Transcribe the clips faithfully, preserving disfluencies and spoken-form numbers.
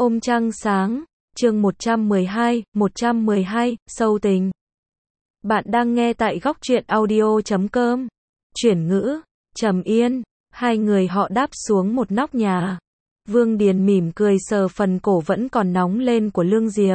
Ôm trăng sáng, chương một trăm mười hai, một trăm mười hai, sâu tình. Bạn đang nghe tại góc truyện audio chấm com. Chuyển ngữ, Trầm Yên, hai người họ đáp xuống một nóc nhà. Vương Điền mỉm cười sờ phần cổ vẫn còn nóng lên của Lương Diệp.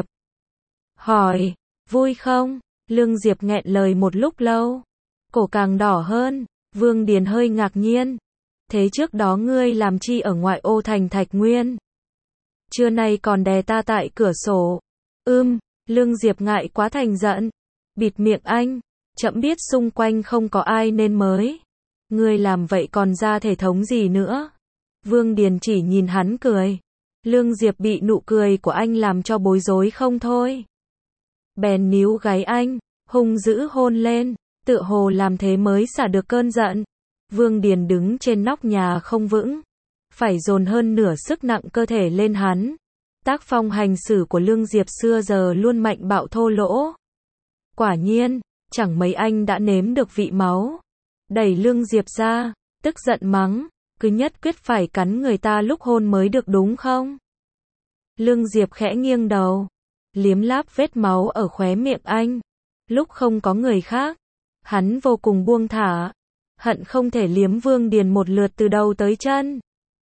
Hỏi, vui không? Lương Diệp nghẹn lời một lúc lâu. Cổ càng đỏ hơn, Vương Điền hơi ngạc nhiên. Thế trước đó ngươi làm chi ở ngoại ô thành Thạch Nguyên? Trưa nay còn đè ta tại cửa sổ. Ưm, Lương Diệp ngại quá thành giận. Bịt miệng anh, trẫm biết xung quanh không có ai nên mới. Ngươi làm vậy còn ra thể thống gì nữa? Vương Điền chỉ nhìn hắn cười. Lương Diệp bị nụ cười của anh làm cho bối rối không thôi. Bèn níu gáy anh, hung dữ hôn lên, tựa hồ làm thế mới xả được cơn giận. Vương Điền đứng trên nóc nhà không vững, phải dồn hơn nửa sức nặng cơ thể lên hắn. Tác phong hành xử của Lương Diệp xưa giờ luôn mạnh bạo thô lỗ. Quả nhiên, chẳng mấy anh đã nếm được vị máu. Đẩy Lương Diệp ra, tức giận mắng, cứ nhất quyết phải cắn người ta lúc hôn mới được đúng không? Lương Diệp khẽ nghiêng đầu, liếm láp vết máu ở khóe miệng anh. Lúc không có người khác, hắn vô cùng buông thả, hận không thể liếm Vương Điền một lượt từ đầu tới chân.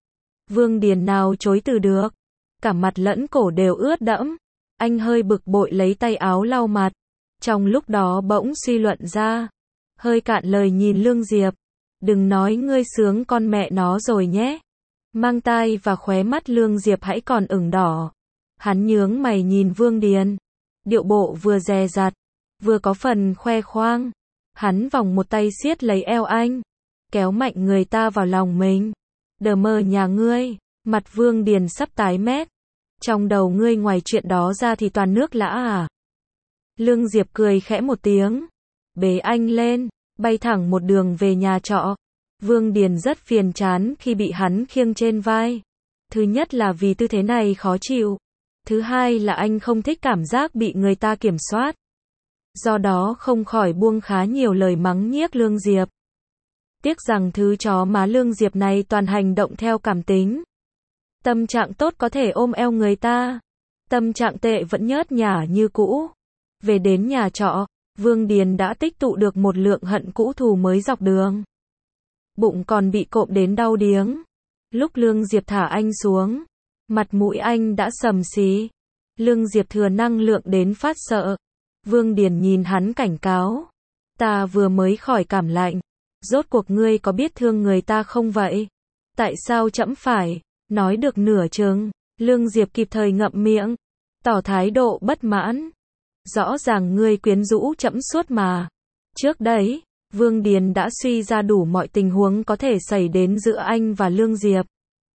Vương Điền nào chối từ được, cả mặt lẫn cổ đều ướt đẫm. Anh hơi bực bội lấy tay áo lau mặt. Trong lúc đó bỗng suy luận ra, hơi cạn lời nhìn Lương Diệp. Đừng nói ngươi sướng con mẹ nó rồi nhé. Mang tai và khóe mắt Lương Diệp hãy còn ửng đỏ. Hắn nhướng mày nhìn Vương Điền. Điệu bộ vừa dè dặt, vừa có phần khoe khoang. Hắn vòng một tay siết lấy eo anh, kéo mạnh người ta vào lòng mình. Đờ mờ nhà ngươi, mặt Vương Điền sắp tái mét. Trong đầu ngươi ngoài chuyện đó ra thì toàn nước lã à? Lương Diệp cười khẽ một tiếng, bế anh lên, bay thẳng một đường về nhà trọ. Vương Điền rất phiền chán khi bị hắn khiêng trên vai. Thứ nhất là vì tư thế này khó chịu. Thứ hai là anh không thích cảm giác bị người ta kiểm soát. Do đó không khỏi buông khá nhiều lời mắng nhiếc Lương Diệp. Tiếc rằng thứ chó má Lương Diệp này toàn hành động theo cảm tính. Tâm trạng tốt có thể ôm eo người ta, tâm trạng tệ vẫn nhớt nhả như cũ. Về đến nhà trọ, Vương Điền đã tích tụ được một lượng hận cũ thù mới dọc đường. Bụng còn bị cộm đến đau điếng. Lúc Lương Diệp thả anh xuống, mặt mũi anh đã sầm xí. Lương Diệp thừa năng lượng đến phát sợ. Vương Điền nhìn hắn cảnh cáo. Ta vừa mới khỏi cảm lạnh. Rốt cuộc ngươi có biết thương người ta không vậy? Tại sao trẫm phải? Nói được nửa chừng, Lương Diệp kịp thời ngậm miệng, tỏ thái độ bất mãn. Rõ ràng ngươi quyến rũ trẫm suốt mà. Trước đấy, Vương Điền đã suy ra đủ mọi tình huống có thể xảy đến giữa anh và Lương Diệp.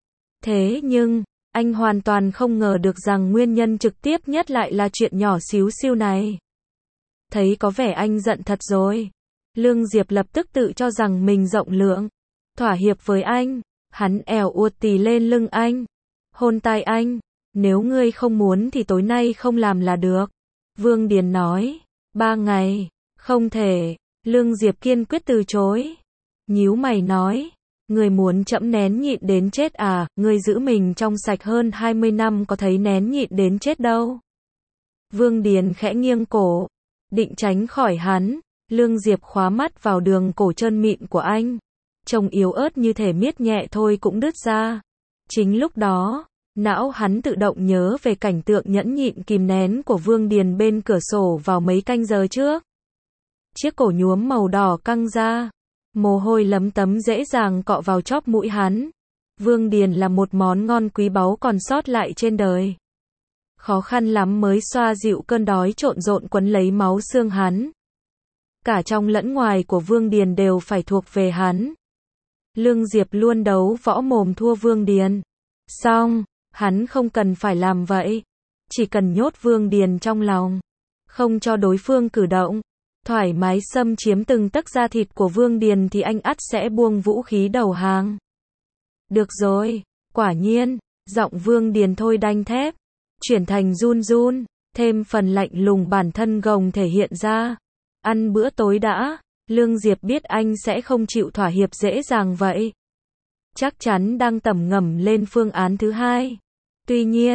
Thế nhưng, anh hoàn toàn không ngờ được rằng nguyên nhân trực tiếp nhất lại là chuyện nhỏ xíu xiu này. Thấy có vẻ anh giận thật rồi. Lương Diệp lập tức tự cho rằng mình rộng lượng, thỏa hiệp với anh. Hắn ẻo uột tì lên lưng anh, hôn tai anh. Nếu ngươi không muốn thì tối nay không làm là được. Vương Điền nói. Ba ngày, không thể. Lương Diệp kiên quyết từ chối. Nhíu mày nói. Ngươi muốn trẫm nén nhịn đến chết à? Ngươi giữ mình trong sạch hơn hai mươi năm có thấy nén nhịn đến chết đâu. Vương Điền khẽ nghiêng cổ, định tránh khỏi hắn. Lương Diệp khóa mắt vào đường cổ trơn mịn của anh. Trông yếu ớt như thể miết nhẹ thôi cũng đứt ra. Chính lúc đó, não hắn tự động nhớ về cảnh tượng nhẫn nhịn kìm nén của Vương Điền bên cửa sổ vào mấy canh giờ trước. Chiếc cổ nhuốm màu đỏ căng ra, mồ hôi lấm tấm dễ dàng cọ vào chóp mũi hắn. Vương Điền là một món ngon quý báu còn sót lại trên đời. Khó khăn lắm mới xoa dịu cơn đói trộn rộn quấn lấy máu xương hắn. Cả trong lẫn ngoài của Vương Điền đều phải thuộc về hắn. Lương Diệp luôn đấu võ mồm thua Vương Điền. Xong, hắn không cần phải làm vậy. Chỉ cần nhốt Vương Điền trong lòng, không cho đối phương cử động, thoải mái xâm chiếm từng tấc da thịt của Vương Điền thì anh ắt sẽ buông vũ khí đầu hàng. Được rồi, quả nhiên, giọng Vương Điền thôi đanh thép, chuyển thành run run, thêm phần lạnh lùng bản thân gồng thể hiện ra. Ăn bữa tối đã. Lương Diệp biết anh sẽ không chịu thỏa hiệp dễ dàng vậy. Chắc chắn đang tầm ngầm lên phương án thứ hai. Tuy nhiên,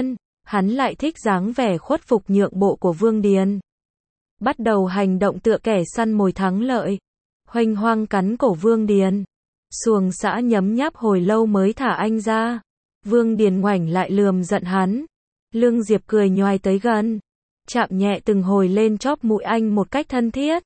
hắn lại thích dáng vẻ khuất phục nhượng bộ của Vương Điền. Bắt đầu hành động tựa kẻ săn mồi thắng lợi. Huênh hoang cắn cổ Vương Điền. Xuồng xã nhấm nháp hồi lâu mới thả anh ra. Vương Điền ngoảnh lại lườm giận hắn. Lương Diệp cười nhoài tới gần. Chạm nhẹ từng hồi lên chóp mũi anh một cách thân thiết.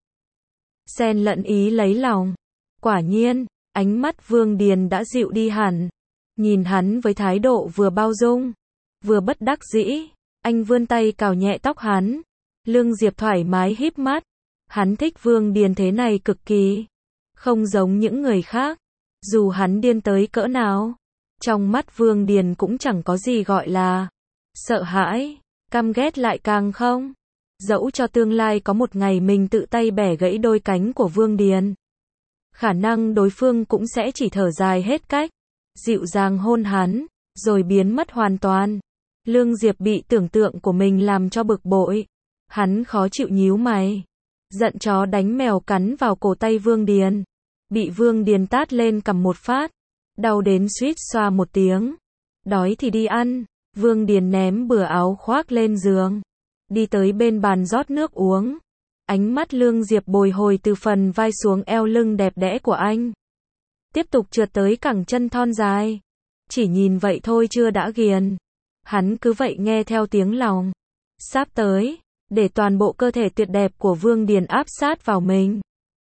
Xen lẫn ý lấy lòng. Quả nhiên, ánh mắt Vương Điền đã dịu đi hẳn. Nhìn hắn với thái độ vừa bao dung, vừa bất đắc dĩ. Anh vươn tay cào nhẹ tóc hắn. Lương Diệp thoải mái híp mắt. Hắn thích Vương Điền thế này cực kỳ. Không giống những người khác. Dù hắn điên tới cỡ nào, trong mắt Vương Điền cũng chẳng có gì gọi là sợ hãi, căm ghét lại càng không. Dẫu cho tương lai có một ngày mình tự tay bẻ gãy đôi cánh của Vương Điền, khả năng đối phương cũng sẽ chỉ thở dài hết cách, dịu dàng hôn hắn, rồi biến mất hoàn toàn. Lương Diệp bị tưởng tượng của mình làm cho bực bội. Hắn khó chịu nhíu mày. Giận chó đánh mèo cắn vào cổ tay Vương Điền. Bị Vương Điền tát lên cầm một phát. Đau đến suýt xoa một tiếng. Đói thì đi ăn. Vương Điền ném bừa áo khoác lên giường. Đi tới bên bàn rót nước uống. Ánh mắt Lương Diệp bồi hồi từ phần vai xuống eo lưng đẹp đẽ của anh. Tiếp tục trượt tới cẳng chân thon dài. Chỉ nhìn vậy thôi chưa đã ghiền. Hắn cứ vậy nghe theo tiếng lòng. Sắp tới, để toàn bộ cơ thể tuyệt đẹp của Vương Điền áp sát vào mình.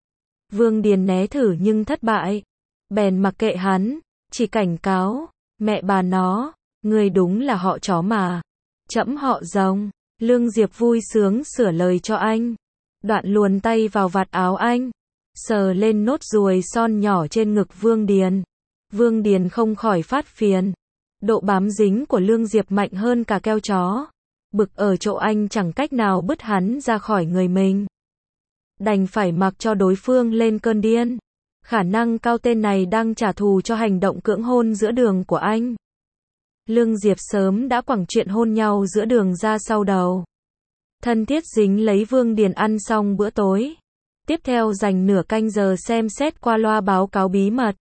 Vương Điền né thử nhưng thất bại. Bèn mặc kệ hắn, chỉ cảnh cáo, mẹ bà nó, ngươi đúng là họ chó mà. Trẫm họ Rồng. Lương Diệp vui sướng sửa lời cho anh. Đoạn luồn tay vào vạt áo anh, sờ lên nốt ruồi son nhỏ trên ngực Vương Điền. Vương Điền không khỏi phát phiền. Độ bám dính của Lương Diệp mạnh hơn cả keo chó. Bực ở chỗ anh chẳng cách nào bứt hắn ra khỏi người mình. Đành phải mặc cho đối phương lên cơn điên. Khả năng cao tên này đang trả thù cho hành động cưỡng hôn giữa đường của anh. Lương Diệp sớm đã quẳng chuyện hôn nhau giữa đường ra sau đầu. Thân thiết dính lấy Vương Điền ăn xong bữa tối. Tiếp theo dành nửa canh giờ xem xét qua loa báo cáo bí mật.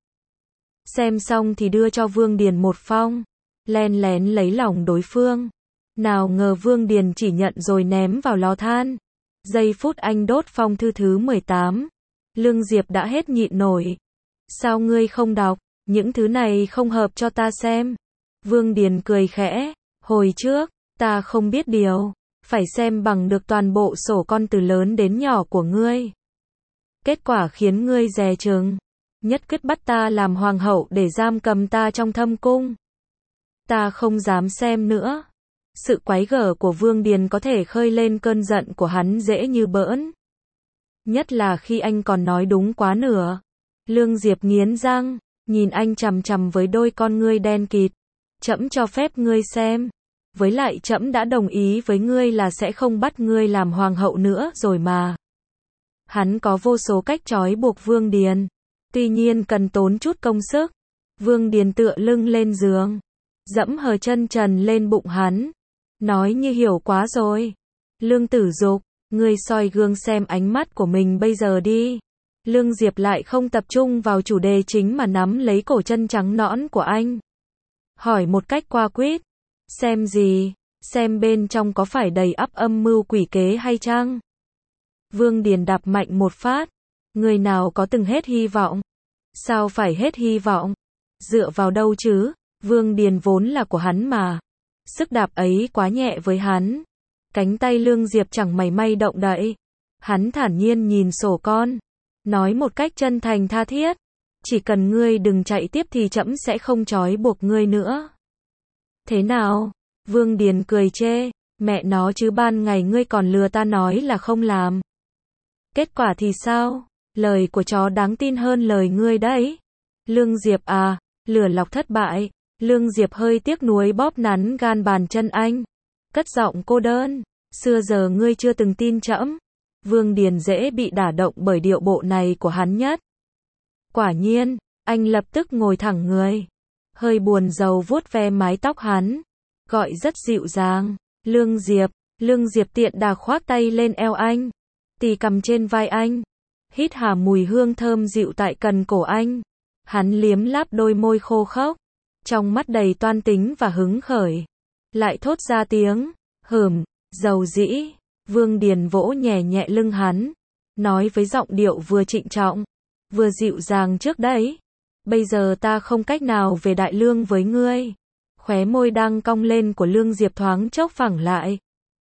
Xem xong thì đưa cho Vương Điền một phong. Len lén lấy lòng đối phương. Nào ngờ Vương Điền chỉ nhận rồi ném vào lò than. Giây phút anh đốt phong thư thứ mười tám. Lương Diệp đã hết nhịn nổi. Sao ngươi không đọc? Những thứ này không hợp cho ta xem. Vương Điền cười khẽ. Hồi trước, ta không biết điều. Phải xem bằng được toàn bộ sổ con từ lớn đến nhỏ của ngươi. Kết quả khiến ngươi dè chừng. Nhất quyết bắt ta làm hoàng hậu để giam cầm ta trong thâm cung. Ta không dám xem nữa. Sự quái gở của Vương Điền có thể khơi lên cơn giận của hắn dễ như bỡn. Nhất là khi anh còn nói đúng quá nửa. Lương Diệp nghiến răng, nhìn anh chằm chằm với đôi con ngươi đen kịt. Trẫm cho phép ngươi xem. Với lại trẫm đã đồng ý với ngươi là sẽ không bắt ngươi làm hoàng hậu nữa rồi mà. Hắn có vô số cách trói buộc Vương Điền. Tuy nhiên cần tốn chút công sức. Vương Điền tựa lưng lên giường. Dẫm hờ chân trần lên bụng hắn. Nói như hiểu quá rồi. Lương Tử Dục, ngươi soi gương xem ánh mắt của mình bây giờ đi. Lương Diệp lại không tập trung vào chủ đề chính mà nắm lấy cổ chân trắng nõn của anh. Hỏi một cách qua quýt. Xem gì? Xem bên trong có phải đầy ắp âm mưu quỷ kế hay chăng? Vương Điền đạp mạnh một phát. Người nào có từng hết hy vọng? Sao phải hết hy vọng? Dựa vào đâu chứ? Vương Điền vốn là của hắn mà. Sức đạp ấy quá nhẹ với hắn. Cánh tay Lương Diệp chẳng mảy may động đậy. Hắn thản nhiên nhìn sổ con. Nói một cách chân thành tha thiết. Chỉ cần ngươi đừng chạy tiếp thì trẫm sẽ không trói buộc ngươi nữa. Thế nào? Vương Điền cười chê. Mẹ nó chứ ban ngày ngươi còn lừa ta nói là không làm. Kết quả thì sao? Lời của chó đáng tin hơn lời ngươi đấy. Lương Diệp à, lừa lọc thất bại. Lương Diệp hơi tiếc nuối bóp nắn gan bàn chân anh. Cất giọng cô đơn. Xưa giờ ngươi chưa từng tin trẫm. Vương Điền dễ bị đả động bởi điệu bộ này của hắn nhất. Quả nhiên, anh lập tức ngồi thẳng người. Hơi buồn rầu vuốt ve mái tóc hắn. Gọi rất dịu dàng. Lương Diệp. Lương Diệp tiện đà khoác tay lên eo anh. Tì cầm trên vai anh. Hít hà mùi hương thơm dịu tại cần cổ anh. Hắn liếm láp đôi môi khô khốc. Trong mắt đầy toan tính và hứng khởi. lại thốt ra tiếng, hửm, dầu dĩ. Vương Điền vỗ nhẹ nhẹ lưng hắn, nói với giọng điệu vừa trịnh trọng, vừa dịu dàng trước đấy. Bây giờ ta không cách nào về Đại Lương với ngươi. Khóe môi đang cong lên của Lương Diệp thoáng chốc phẳng lại.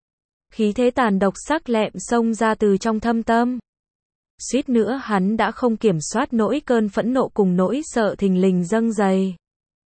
Khí thế tàn độc sắc lẹm xông ra từ trong thâm tâm. Suýt nữa hắn đã không kiểm soát nổi cơn phẫn nộ cùng nỗi sợ thình lình dâng dày.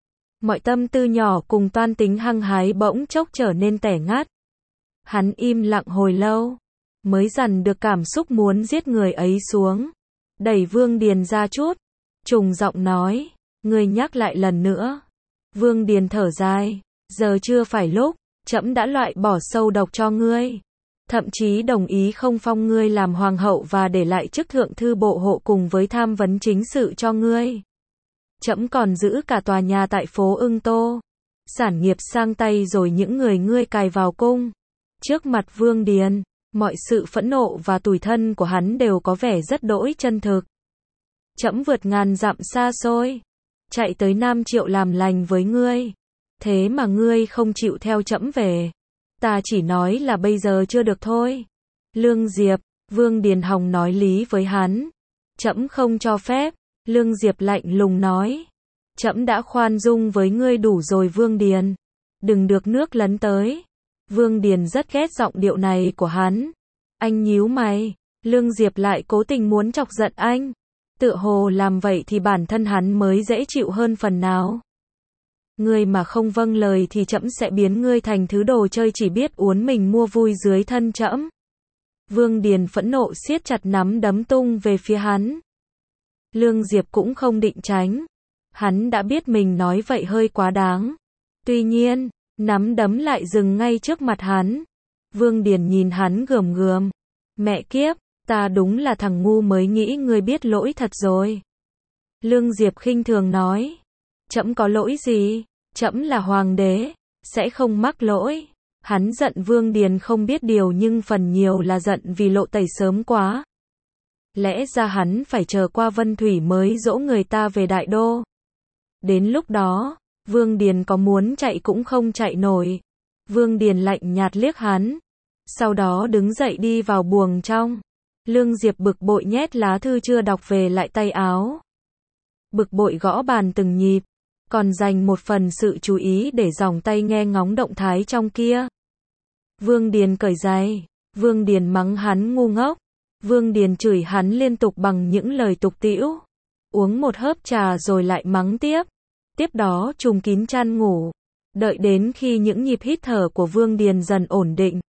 Mọi tâm tư nhỏ cùng toan tính hăng hái bỗng chốc trở nên tẻ ngắt. Hắn im lặng hồi lâu, mới dằn được cảm xúc muốn giết người ấy xuống. Đẩy Vương Điền ra chút, trùng giọng nói, ngươi nhắc lại lần nữa. Vương Điền thở dài, giờ chưa phải lúc, trẫm đã loại bỏ sâu độc cho ngươi. Thậm chí đồng ý không phong ngươi làm hoàng hậu và để lại chức thượng thư bộ hộ cùng với tham vấn chính sự cho ngươi. Trẫm còn giữ cả tòa nhà tại phố Ưng Tô. Sản nghiệp sang tay rồi những người ngươi cài vào cung. Trước mặt Vương Điền, mọi sự phẫn nộ và tủi thân của hắn đều có vẻ rất đỗi chân thực. Trẫm vượt ngàn dặm xa xôi, chạy tới Nam Triệu làm lành với ngươi. Thế mà ngươi không chịu theo trẫm về. Ta chỉ nói là bây giờ chưa được thôi. Lương Diệp, Vương Điền hòng nói lý với hắn. Trẫm không cho phép. Lương Diệp lạnh lùng nói. Trẫm đã khoan dung với ngươi đủ rồi Vương Điền. Đừng được nước lấn tới. Vương Điền rất ghét giọng điệu này của hắn. Anh nhíu mày. Lương Diệp lại cố tình muốn chọc giận anh. Tựa hồ làm vậy thì bản thân hắn mới dễ chịu hơn phần nào. Ngươi mà không vâng lời thì trẫm sẽ biến ngươi thành thứ đồ chơi chỉ biết uốn mình mua vui dưới thân trẫm. Vương Điền phẫn nộ siết chặt nắm đấm tung về phía hắn. Lương Diệp cũng không định tránh. Hắn đã biết mình nói vậy hơi quá đáng. Tuy nhiên, nắm đấm lại dừng ngay trước mặt hắn. Vương Điền nhìn hắn gườm gườm. Mẹ kiếp, ta đúng là thằng ngu mới nghĩ ngươi biết lỗi thật rồi. Lương Diệp khinh thường nói. Trẫm có lỗi gì? Trẫm là hoàng đế, sẽ không mắc lỗi. Hắn giận Vương Điền không biết điều nhưng phần nhiều là giận vì lộ tẩy sớm quá. Lẽ ra hắn phải chờ qua Vân Thủy mới dỗ người ta về Đại Đô. Đến lúc đó, Vương Điền có muốn chạy cũng không chạy nổi. Vương Điền lạnh nhạt liếc hắn. Sau đó đứng dậy đi vào buồng trong. Lương Diệp bực bội nhét lá thư chưa đọc về lại tay áo. Bực bội gõ bàn từng nhịp. Còn dành một phần sự chú ý để dòng tay nghe ngóng động thái trong kia. Vương Điền cởi giày. Vương Điền mắng hắn ngu ngốc. Vương Điền chửi hắn liên tục bằng những lời tục tĩu. Uống một hớp trà rồi lại mắng tiếp. Tiếp đó trùm kín chăn ngủ. Đợi đến khi những nhịp hít thở của Vương Điền dần ổn định.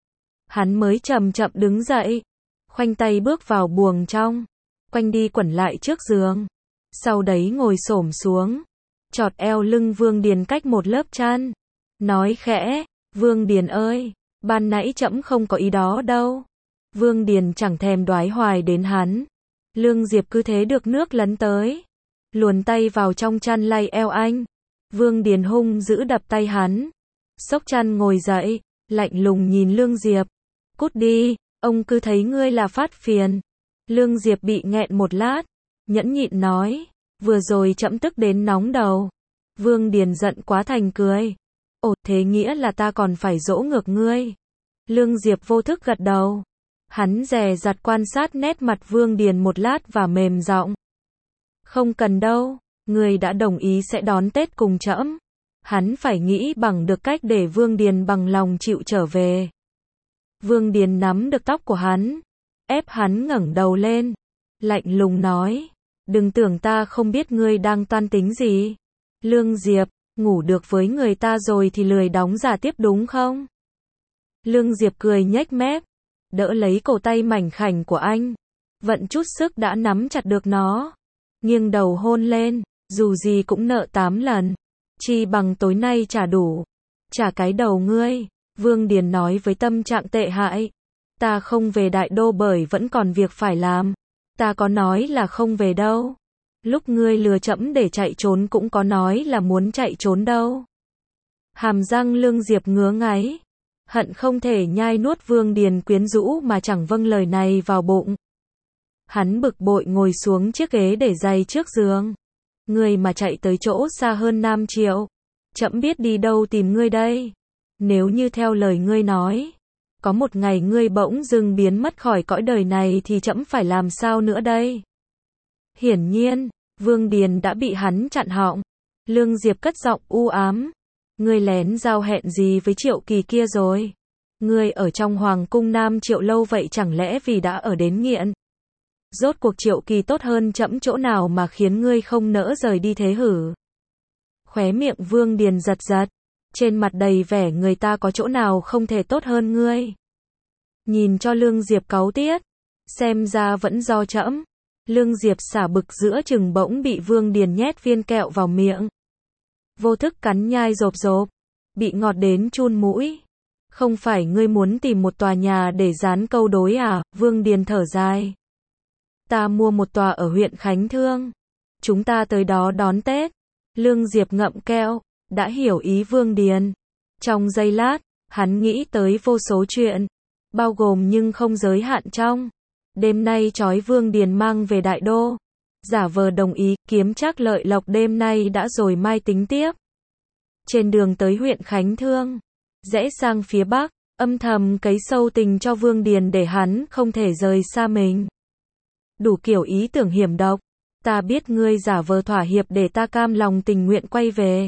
Hắn mới chậm chậm đứng dậy. Khoanh tay bước vào buồng trong. Quanh đi quẩn lại trước giường. Sau đấy ngồi xổm xuống. Chọt eo lưng Vương Điền cách một lớp chăn. Nói khẽ, Vương Điền ơi, ban nãy trẫm không có ý đó đâu. Vương Điền chẳng thèm đoái hoài đến hắn. Lương Diệp cứ thế được nước lấn tới. Luồn tay vào trong chăn lay eo anh. Vương Điền hung giữ đập tay hắn. Xốc chăn ngồi dậy, lạnh lùng nhìn Lương Diệp. Cút đi, ông cứ thấy ngươi là phát phiền. Lương Diệp bị nghẹn một lát, nhẫn nhịn nói. Vừa rồi trẫm tức đến nóng đầu. Vương Điền giận quá thành cười. Ồ, thế nghĩa là ta còn phải dỗ ngược ngươi. Lương Diệp vô thức gật đầu. Hắn dè dặt quan sát nét mặt Vương Điền một lát và mềm giọng. Không cần đâu, ngươi đã đồng ý sẽ đón Tết cùng trẫm. Hắn phải nghĩ bằng được cách để Vương Điền bằng lòng chịu trở về. Vương Điền nắm được tóc của hắn, ép hắn ngẩng đầu lên, lạnh lùng nói. Đừng tưởng ta không biết ngươi đang toan tính gì. Lương Diệp, ngủ được với người ta rồi thì lười đóng giả tiếp đúng không? Lương Diệp cười nhếch mép, đỡ lấy cổ tay mảnh khảnh của anh. Vận chút sức đã nắm chặt được nó. Nghiêng đầu hôn lên, dù gì cũng nợ tám lần. Chi bằng tối nay trả đủ. Trả cái đầu ngươi, Vương Điền nói với tâm trạng tệ hại. Ta không về Đại Đô bởi vẫn còn việc phải làm. Ta có nói là không về đâu. Lúc ngươi lừa trẫm để chạy trốn cũng có nói là muốn chạy trốn đâu. Hàm răng Lương Diệp ngứa ngáy. Hận không thể nhai nuốt Vương Điền quyến rũ mà chẳng vâng lời này vào bụng. Hắn bực bội ngồi xuống chiếc ghế để giày trước giường. Ngươi mà chạy tới chỗ xa hơn Nam Triệu. Trẫm biết đi đâu tìm ngươi đây. Nếu như theo lời ngươi nói, có một ngày ngươi bỗng dưng biến mất khỏi cõi đời này thì trẫm phải làm sao nữa đây? Hiển nhiên, Vương Điền đã bị hắn chặn họng. Lương Diệp cất giọng u ám. Ngươi lén giao hẹn gì với Triệu Kỳ kia rồi? Ngươi ở trong Hoàng cung Nam Triệu lâu vậy chẳng lẽ vì đã ở đến nghiện? Rốt cuộc Triệu Kỳ tốt hơn trẫm chỗ nào mà khiến ngươi không nỡ rời đi thế hử? Khóe miệng Vương Điền giật giật, trên mặt đầy vẻ người ta có chỗ nào không thể tốt hơn ngươi. Nhìn cho Lương Diệp cáu tiết, xem ra vẫn do trẫm. Lương Diệp xả bực giữa chừng bỗng bị Vương Điền nhét viên kẹo vào miệng. Vô thức cắn nhai rộp rộp, bị ngọt đến chun mũi. Không phải ngươi muốn tìm một tòa nhà để dán câu đối à? Vương Điền thở dài. Ta mua một tòa ở huyện Khánh Thương. Chúng ta tới đó đón Tết. Lương Diệp ngậm kẹo, đã hiểu ý Vương Điền. Trong giây lát, hắn nghĩ tới vô số chuyện, bao gồm nhưng không giới hạn trong. Đêm nay trói Vương Điền mang về Đại Đô. Giả vờ đồng ý, kiếm trác lợi lộc đêm nay đã rồi mai tính tiếp. Trên đường tới huyện Khánh Thương, rẽ sang phía bắc, âm thầm cấy sâu tình cho Vương Điền để hắn không thể rời xa mình. Đủ kiểu ý tưởng hiểm độc. Ta biết ngươi giả vờ thỏa hiệp để ta cam lòng tình nguyện quay về.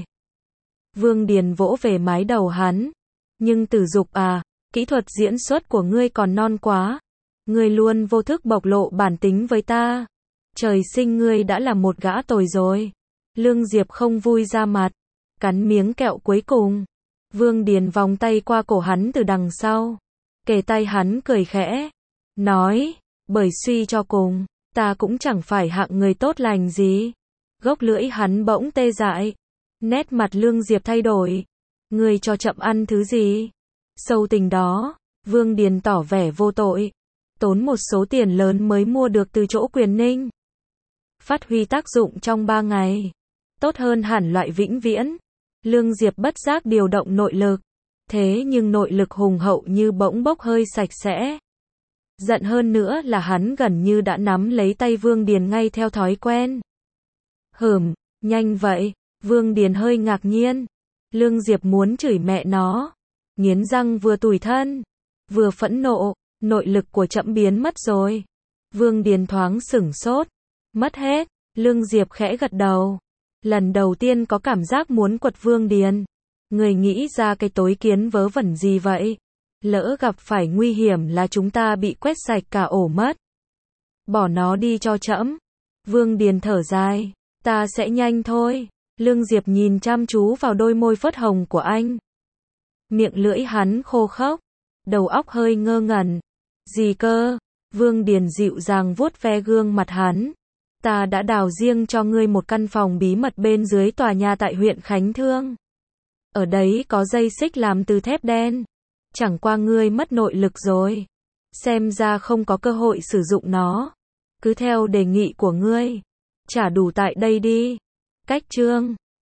Vương Điền vỗ về mái đầu hắn. Nhưng Tử Dục à, kỹ thuật diễn xuất của ngươi còn non quá. Ngươi luôn vô thức bộc lộ bản tính với ta. Trời sinh ngươi đã là một gã tồi rồi. Lương Diệp không vui ra mặt, cắn miếng kẹo cuối cùng. Vương Điền vòng tay qua cổ hắn từ đằng sau, kề tay hắn cười khẽ, nói, bởi suy cho cùng, ta cũng chẳng phải hạng người tốt lành gì. Gốc lưỡi hắn bỗng tê dại, nét mặt Lương Diệp thay đổi. Ngươi cho chậm ăn thứ gì? Sâu tình đó, Vương Điền tỏ vẻ vô tội. Tốn một số tiền lớn mới mua được từ chỗ Quyền Ninh. Phát huy tác dụng trong ba ngày. Tốt hơn hẳn loại vĩnh viễn. Lương Diệp bất giác điều động nội lực. Thế nhưng nội lực hùng hậu như bỗng bốc hơi sạch sẽ. Giận hơn nữa là hắn gần như đã nắm lấy tay Vương Điền ngay theo thói quen. Hửm, nhanh vậy. Vương Điền hơi ngạc nhiên. Lương Diệp muốn chửi mẹ nó. Nghiến răng vừa tủi thân, vừa phẫn nộ. Nội lực của trẫm biến mất rồi. Vương Điền thoáng sửng sốt. Mất hết. Lương Diệp khẽ gật đầu. Lần đầu tiên có cảm giác muốn quật Vương Điền. Người nghĩ ra cái tối kiến vớ vẩn gì vậy? Lỡ gặp phải nguy hiểm là chúng ta bị quét sạch cả ổ mất. Bỏ nó đi cho trẫm. Vương Điền thở dài. Ta sẽ nhanh thôi. Lương Diệp nhìn chăm chú vào đôi môi phớt hồng của anh. Miệng lưỡi hắn khô khốc, đầu óc hơi ngơ ngẩn. Gì cơ? Vương Điền dịu dàng vuốt ve gương mặt hắn. Ta đã đào riêng cho ngươi một căn phòng bí mật bên dưới tòa nhà tại huyện Khánh Thương. Ở đấy có dây xích làm từ thép đen. Chẳng qua ngươi mất nội lực rồi. Xem ra không có cơ hội sử dụng nó. Cứ theo đề nghị của ngươi. Trả đủ tại đây đi. Cách chương